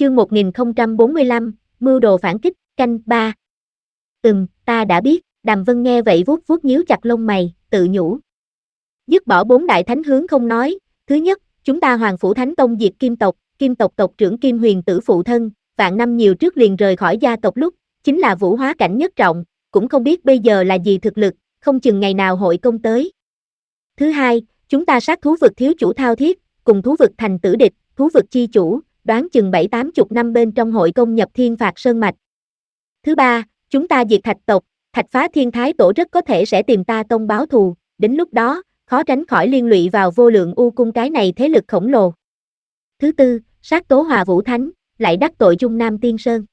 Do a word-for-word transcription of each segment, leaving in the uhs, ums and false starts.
chương một nghìn không trăm bốn mươi lăm, mưu đồ phản kích, canh ba. Ừm, ta đã biết, Đàm Vân nghe vậy vuốt vuốt nhíu chặt lông mày, tự nhủ. Dứt bỏ bốn đại thánh hướng không nói, thứ nhất, chúng ta Hoàng Phủ Thánh Tông diệt Kim tộc, Kim tộc tộc trưởng Kim Huyền Tử phụ thân, vạn năm nhiều trước liền rời khỏi gia tộc lúc, chính là vũ hóa cảnh nhất trọng, cũng không biết bây giờ là gì thực lực, không chừng ngày nào hội công tới. Thứ hai, chúng ta sát thú vực thiếu chủ Thao Thiết, cùng thú vực thành tử địch, thú vực chi chủ, đoán chừng bảy tám chục năm bên trong hội công nhập Thiên Phạt Sơn Mạch. Thứ ba, chúng ta diệt Thạch tộc, Thạch Phá Thiên Thái Tổ rất có thể sẽ tìm ta tông báo thù, đến lúc đó, khó tránh khỏi liên lụy vào Vô Lượng U Cung cái này thế lực khổng lồ. Thứ tư, sát tố Hòa Vũ Thánh, lại đắc tội Trung Nam Tiên Sơn.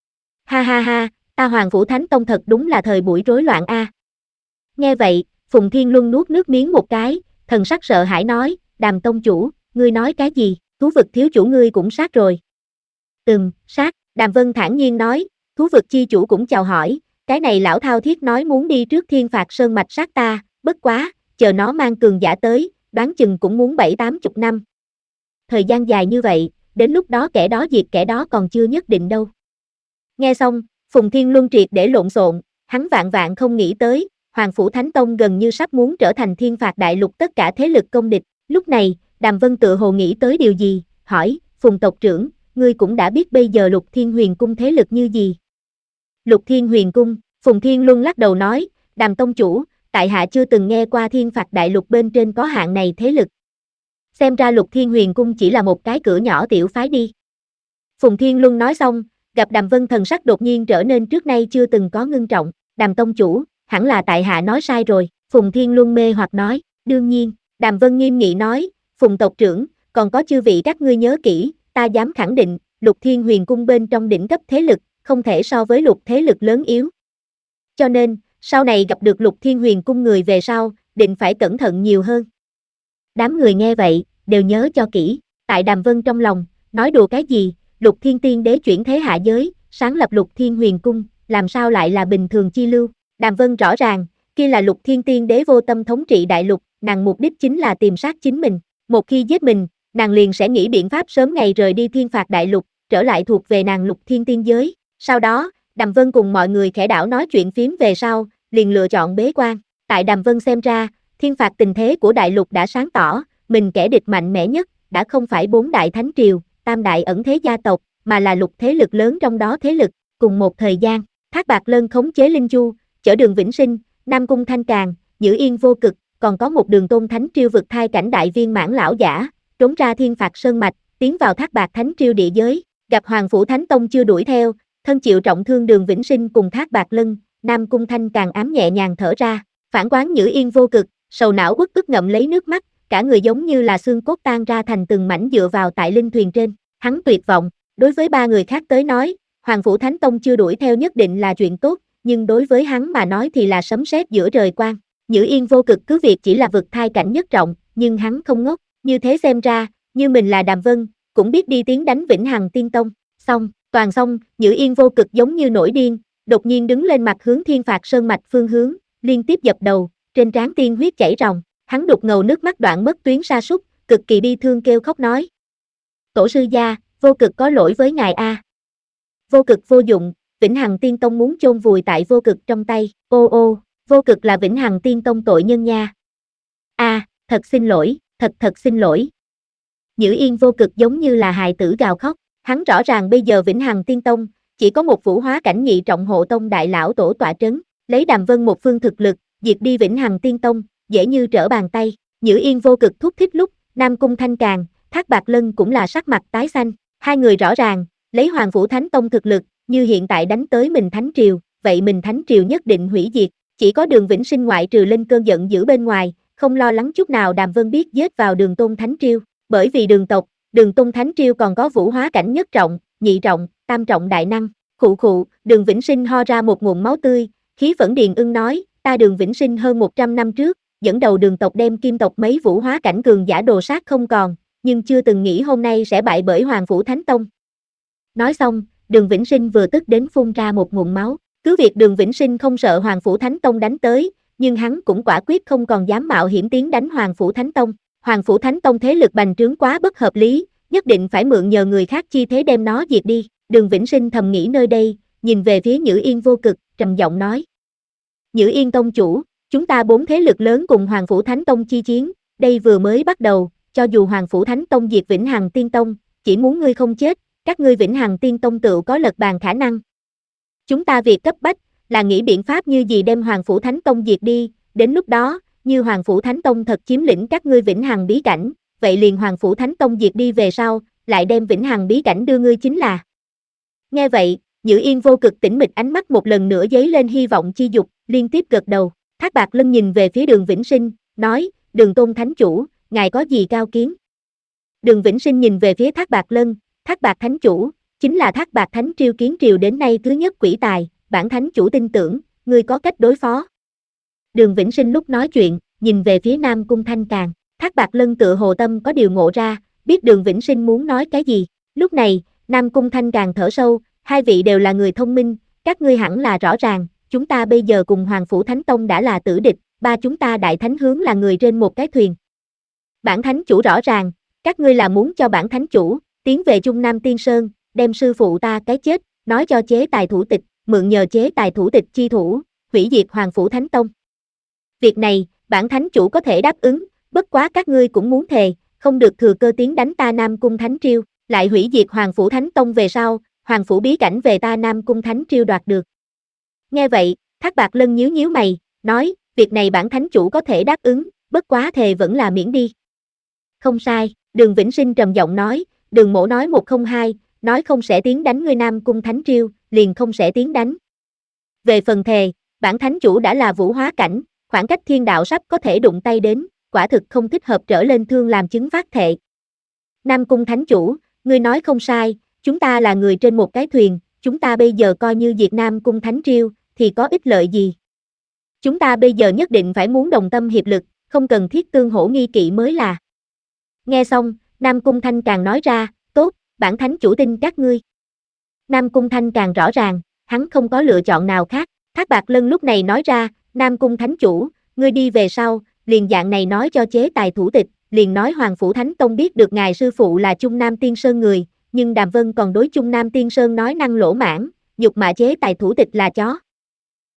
Ha ha ha, ta Hoàng Phủ Thánh Tông thật đúng là thời buổi rối loạn a. Nghe vậy, Phùng Thiên Luân nuốt nước miếng một cái, thần sắc sợ hãi nói, Đàm tông chủ, ngươi nói cái gì, thú vực thiếu chủ ngươi cũng sát rồi. Ừm, sát, Đàm Vân thản nhiên nói, thú vực chi chủ cũng chào hỏi, cái này lão Thao Thiết nói muốn đi trước Thiên Phạt Sơn Mạch sát ta, bất quá, chờ nó mang cường giả tới, đoán chừng cũng muốn bảy tám chục năm. Thời gian dài như vậy, đến lúc đó kẻ đó diệt kẻ đó còn chưa nhất định đâu. Nghe xong, Phùng Thiên Luân triệt để lộn xộn, hắn vạn vạn không nghĩ tới, Hoàng Phủ Thánh Tông gần như sắp muốn trở thành Thiên Phạt Đại Lục tất cả thế lực công địch. Lúc này, Đàm Vân tự hồ nghĩ tới điều gì, hỏi, Phùng tộc trưởng, ngươi cũng đã biết bây giờ Lục Thiên Huyền Cung thế lực như gì. Lục Thiên Huyền Cung, Phùng Thiên Luân lắc đầu nói, Đàm tông chủ, tại hạ chưa từng nghe qua Thiên Phạt Đại Lục bên trên có hạng này thế lực. Xem ra Lục Thiên Huyền Cung chỉ là một cái cửa nhỏ tiểu phái đi. Phùng Thiên Luân nói xong, gặp Đàm Vân thần sắc đột nhiên trở nên trước nay chưa từng có ngưng trọng, Đàm tông chủ, hẳn là tại hạ nói sai rồi, Phùng Thiên Luân mê hoặc nói, đương nhiên, Đàm Vân nghiêm nghị nói, Phùng tộc trưởng, còn có chư vị các ngươi nhớ kỹ, ta dám khẳng định, Lục Thiên Huyền Cung bên trong đỉnh cấp thế lực, không thể so với lục thế lực lớn yếu. Cho nên, sau này gặp được Lục Thiên Huyền Cung người về sau, định phải cẩn thận nhiều hơn. Đám người nghe vậy, đều nhớ cho kỹ, tại Đàm Vân trong lòng, nói đùa cái gì, Lục Thiên Tiên Đế chuyển thế hạ giới, sáng lập Lục Thiên Huyền Cung, làm sao lại là bình thường chi lưu. Đàm Vân rõ ràng, kia là Lục Thiên Tiên Đế vô tâm thống trị đại lục, nàng mục đích chính là tìm sát chính mình. Một khi giết mình, nàng liền sẽ nghĩ biện pháp sớm ngày rời đi Thiên Phạt Đại Lục, trở lại thuộc về nàng Lục Thiên Tiên Giới. Sau đó, Đàm Vân cùng mọi người khẽ đảo nói chuyện phím về sau, liền lựa chọn bế quan. Tại Đàm Vân xem ra, thiên phạt tình thế của đại lục đã sáng tỏ, mình kẻ địch mạnh mẽ nhất, đã không phải bốn đại thánh triều, tam đại ẩn thế gia tộc, mà là lục thế lực lớn trong đó thế lực. Cùng một thời gian, Thác Bạt Lân khống chế Linh Chu, chở Đường Vĩnh Sinh, Nam Cung Thanh Càn, Nhữ Yên Vô Cực, còn có một Đường Tôn Thánh Triêu vực thai cảnh đại viên mãn lão giả, trốn ra Thiên Phạt Sơn Mạch, tiến vào Thác Bạt Thánh Triêu địa giới, gặp Hoàng Phủ Thánh Tông chưa đuổi theo, thân chịu trọng thương Đường Vĩnh Sinh cùng Thác Bạt Lân, Nam Cung Thanh Càn ám nhẹ nhàng thở ra, phản quán Nhữ Yên Vô Cực, sầu não uất ức ngậm lấy nước mắt, cả người giống như là xương cốt tan ra thành từng mảnh dựa vào tại linh thuyền trên, hắn tuyệt vọng. Đối với ba người khác tới nói, Hoàng Phủ Thánh Tông chưa đuổi theo nhất định là chuyện tốt, nhưng đối với hắn mà nói thì là sấm sét giữa trời quang. Nhữ Yên Vô Cực cứ việc chỉ là vực thai cảnh nhất trọng, nhưng hắn không ngốc, như thế xem ra, như mình là Đàm Vân, cũng biết đi tiến đánh Vĩnh Hằng Tiên Tông. Xong, toàn xong, Nhữ Yên Vô Cực giống như nổi điên, đột nhiên đứng lên mặt hướng Thiên Phạt Sơn Mạch phương hướng, liên tiếp dập đầu, trên trán tiên huyết chảy ròng, hắn đục ngầu nước mắt đoạn mất tuyến sa sút, cực kỳ bi thương kêu khóc nói: "Tổ sư gia, Vô Cực có lỗi với ngài a. Vô Cực vô dụng, Vĩnh Hằng Tiên Tông muốn chôn vùi tại Vô Cực trong tay." Ô ô, Vô Cực là Vĩnh Hằng Tiên Tông tội nhân nha. A, à, thật xin lỗi, thật thật xin lỗi. Nhữ Yên Vô Cực giống như là hài tử gào khóc, hắn rõ ràng bây giờ Vĩnh Hằng Tiên Tông chỉ có một vũ hóa cảnh nhị trọng hộ tông đại lão tổ tọa trấn, lấy Đàm Vân một phương thực lực, diệt đi Vĩnh Hằng Tiên Tông, dễ như trở bàn tay. Nhữ Yên Vô Cực thúc thích lúc, Nam Cung Thanh Càn, Thác Bạt Lân cũng là sắc mặt tái xanh, hai người rõ ràng, lấy Hoàng Phủ Thánh Tông thực lực, như hiện tại đánh tới mình Thánh Triều, vậy mình Thánh Triều nhất định hủy diệt, chỉ có Đường Vĩnh Sinh ngoại trừ lên cơn giận dữ bên ngoài, không lo lắng chút nào Đàm Vân biết giết vào Đường Tôn Thánh Triều, bởi vì Đường tộc, Đường Tôn Thánh Triều còn có vũ hóa cảnh nhất trọng, nhị trọng, tam trọng đại năng. Khụ khụ, Đường Vĩnh Sinh ho ra một ngụm máu tươi, khí phẫn điền ưng nói, ta Đường Vĩnh Sinh hơn một trăm năm trước, dẫn đầu Đường tộc đem Kim tộc mấy vũ hóa cảnh cường giả đồ sát không còn, nhưng chưa từng nghĩ hôm nay sẽ bại bởi Hoàng Phủ Thánh Tông. Nói xong, Đường Vĩnh Sinh vừa tức đến phun ra một ngụm máu, cứ việc Đường Vĩnh Sinh không sợ Hoàng Phủ Thánh Tông đánh tới, nhưng hắn cũng quả quyết không còn dám mạo hiểm tiến đánh Hoàng Phủ Thánh Tông. Hoàng Phủ Thánh Tông thế lực bành trướng quá bất hợp lý, nhất định phải mượn nhờ người khác chi thế đem nó diệt đi. Đường Vĩnh Sinh thầm nghĩ nơi đây, nhìn về phía Nhữ Yên vô cực, trầm giọng nói. Nhữ Yên tông chủ, chúng ta bốn thế lực lớn cùng Hoàng Phủ Thánh Tông chi chiến, đây vừa mới bắt đầu, cho dù Hoàng Phủ Thánh Tông diệt Vĩnh Hằng Tiên Tông, chỉ muốn ngươi không chết, các ngươi Vĩnh Hằng Tiên Tông tựu có lật bàn khả năng. Chúng ta việc cấp bách, là nghĩ biện pháp như gì đem Hoàng Phủ Thánh Tông diệt đi, đến lúc đó, như Hoàng Phủ Thánh Tông thật chiếm lĩnh các ngươi Vĩnh Hằng bí cảnh, vậy liền Hoàng Phủ Thánh Tông diệt đi về sau, lại đem Vĩnh Hằng bí cảnh đưa ngươi chính là. Nghe vậy, Nhữ Yên vô cực tĩnh mịch ánh mắt một lần nữa dấy lên hy vọng chi dục, liên tiếp gật đầu. Thác Bạt Lân nhìn về phía Đường Vĩnh Sinh, nói, Đường Tôn Thánh Chủ, ngài có gì cao kiến? Đường Vĩnh Sinh nhìn về phía Thác Bạt Lân, Thác Bạt Thánh Chủ, chính là Thác Bạt Thánh triều kiến triều đến nay thứ nhất quỷ tài, bản Thánh Chủ tin tưởng, ngươi có cách đối phó. Đường Vĩnh Sinh lúc nói chuyện, nhìn về phía Nam Cung Thanh Càn, Thác Bạt Lân tựa hồ tâm có điều ngộ ra, biết Đường Vĩnh Sinh muốn nói cái gì. Lúc này, Nam Cung Thanh Càn thở sâu, hai vị đều là người thông minh, các ngươi hẳn là rõ ràng, chúng ta bây giờ cùng Hoàng Phủ Thánh Tông đã là tử địch, ba chúng ta đại thánh hướng là người trên một cái thuyền. Bản Thánh Chủ rõ ràng, các ngươi là muốn cho bản Thánh Chủ tiến về Trung Nam Tiên Sơn, đem sư phụ ta cái chết, nói cho chế tài thủ tịch, mượn nhờ chế tài thủ tịch chi thủ, hủy diệt Hoàng Phủ Thánh Tông. Việc này, bản Thánh Chủ có thể đáp ứng, bất quá các ngươi cũng muốn thề, không được thừa cơ tiến đánh ta Nam Cung Thánh Triều, lại hủy diệt Hoàng Phủ Thánh Tông về sau, Hoàng Phủ bí cảnh về ta Nam Cung Thánh Triều đoạt được. Nghe vậy, Thác Bạt Lân nhíu nhíu mày, nói, việc này bản Thánh Chủ có thể đáp ứng, bất quá thề vẫn là miễn đi. Không sai, Đường Vĩnh Sinh trầm giọng nói, Đường Mỗ nói một không hai, nói không sẽ tiến đánh ngươi Nam Cung Thánh Triều, liền không sẽ tiến đánh. Về phần thề, bản Thánh Chủ đã là vũ hóa cảnh, khoảng cách thiên đạo sắp có thể đụng tay đến, quả thực không thích hợp trở lên thương làm chứng phát thệ. Nam Cung Thánh Chủ, ngươi nói không sai, chúng ta là người trên một cái thuyền, chúng ta bây giờ coi như diệt Nam Cung Thánh Triều, thì có ích lợi gì? Chúng ta bây giờ nhất định phải muốn đồng tâm hiệp lực, không cần thiết tương hỗ nghi kỵ mới là. Nghe xong, Nam Cung Thanh Càn nói ra, tốt, bản Thánh Chủ tin các ngươi. Nam Cung Thanh Càn rõ ràng, hắn không có lựa chọn nào khác. Thác Bạt Lân lúc này nói ra, Nam Cung Thánh Chủ, ngươi đi về sau, liền dạng này nói cho chế tài thủ tịch, liền nói Hoàng Phủ Thánh Tông biết được ngài sư phụ là Trung Nam Tiên Sơn người, nhưng Đàm Vân còn đối Trung Nam Tiên Sơn nói năng lỗ mãn, nhục mạ chế tài thủ tịch là chó.